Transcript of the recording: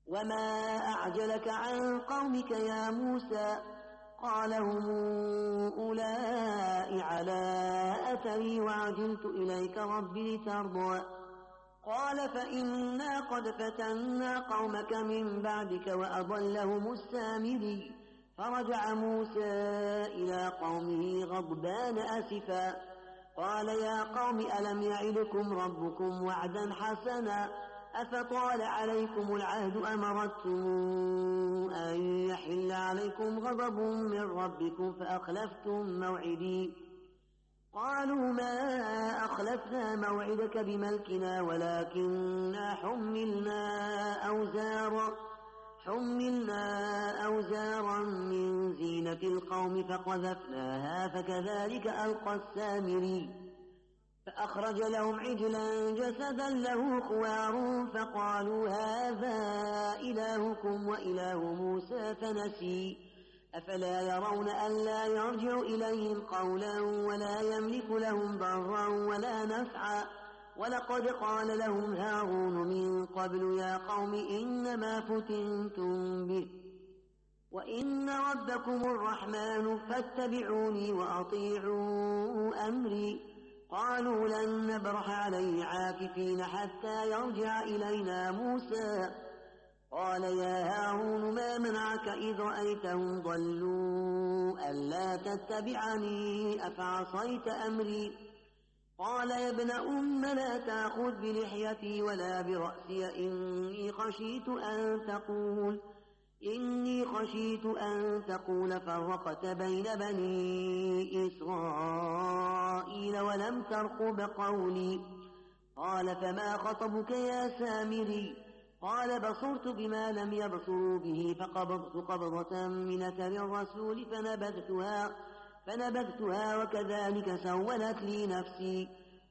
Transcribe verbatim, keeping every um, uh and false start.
وما أعجلك عن قومك يا موسى؟ قال هم أولئك على أثري وعجلت إليك رب لترضى. قال فإنا قد فتنا قومك من بعدك وأضلهم السامري. فرجع موسى إلى قومه غضبان أسفا قال يا قوم ألم يعدكم ربكم وعدا حسنا أفطال عليكم العهد أم أردتم أن يحل عليكم غضب من ربكم فأخلفتم موعدي؟ قالوا ما أخلفنا موعدك بملكنا ولكننا حملنا أوزارا حملنا أوزارا من زينة القوم فقذفناها فكذلك ألقى السامري. فأخرج لهم عجلا جسدا له خوار فقالوا هذا إلهكم وإله موسى فنسي. أفلا يرون ألا يرجع إليهم قولا ولا يملك لهم ضرا ولا نفعا؟ ولقد قال لهم هارون من قبل يا قوم إنما فتنتم به وإن ربكم الرحمن فاتبعوني وأطيعوا أمري. قالوا لن نبرح عليه عاكفين حتى يرجع إلينا موسى. قال يا هارون ما منعك إذ رأيتهم ضلوا ألا تتبعني أفعصيت أمري؟ قال يا ابن أم لا تأخذ بلحيتي ولا برأسي إني خشيت أن تقول إني خشيت أن تقول فرقت بين بني إسرائيل ولم ترقب قولي. قال فما خطبك يا سامري؟ قال بصرت بما لم يبصروا به فقبضت قبضة من أثر الرسول فنبذتها, فنبذتها وكذلك سولت لي نفسي.